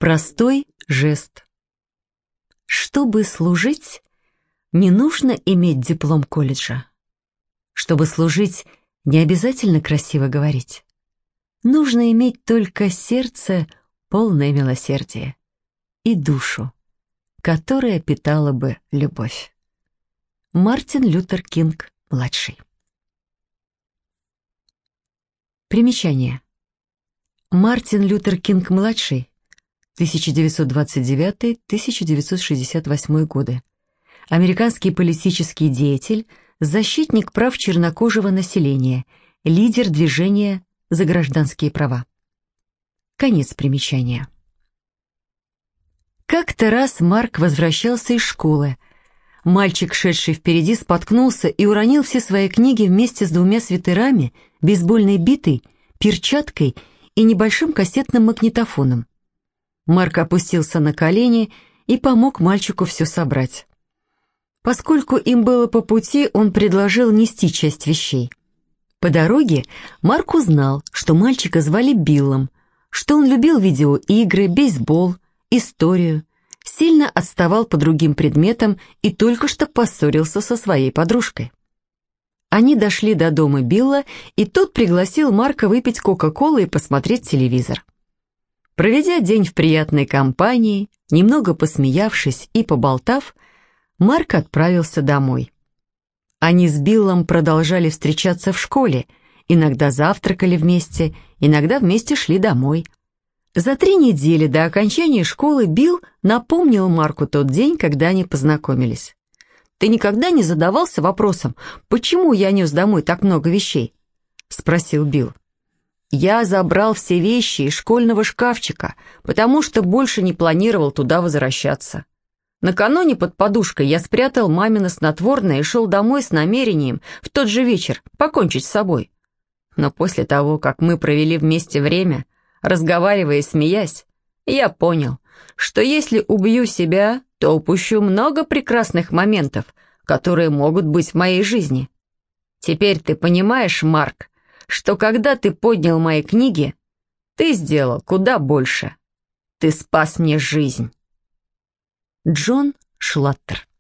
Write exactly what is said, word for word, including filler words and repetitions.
Простой жест. Чтобы служить, не нужно иметь диплом колледжа. Чтобы служить, не обязательно красиво говорить. Нужно иметь только сердце, полное милосердия, и душу, которая питала бы любовь. Мартин Лютер Кинг, младший. Примечание. Мартин Лютер Кинг, младший, тысяча девятьсот двадцать девятый — тысяча девятьсот шестьдесят восьмой годы. Американский политический деятель, защитник прав чернокожего населения, лидер движения за гражданские права. Конец примечания. Как-то раз Марк возвращался из школы. Мальчик, шедший впереди, споткнулся и уронил все свои книги вместе с двумя свитерами, бейсбольной битой, перчаткой и небольшим кассетным магнитофоном. Марк опустился на колени и помог мальчику все собрать. Поскольку им было по пути, он предложил нести часть вещей. По дороге Марк узнал, что мальчика звали Биллом, что он любил видеоигры, бейсбол, историю, сильно отставал по другим предметам и только что поссорился со своей подружкой. Они дошли до дома Билла, и тот пригласил Марка выпить кока-колы и посмотреть телевизор. Проведя день в приятной компании, немного посмеявшись и поболтав, Марк отправился домой. Они с Биллом продолжали встречаться в школе, иногда завтракали вместе, иногда вместе шли домой. За три недели до окончания школы Билл напомнил Марку тот день, когда они познакомились. «Ты никогда не задавался вопросом, почему я нес домой так много вещей?» — спросил Билл. «Я забрал все вещи из школьного шкафчика, потому что больше не планировал туда возвращаться. Накануне под подушкой я спрятал мамино снотворное и шел домой с намерением в тот же вечер покончить с собой. Но после того, как мы провели вместе время, разговаривая и смеясь, я понял, что если убью себя, то упущу много прекрасных моментов, которые могут быть в моей жизни. Теперь ты понимаешь, Марк, что когда ты поднял мои книги, ты сделал куда больше. Ты спас мне жизнь». Джон Шлаттер.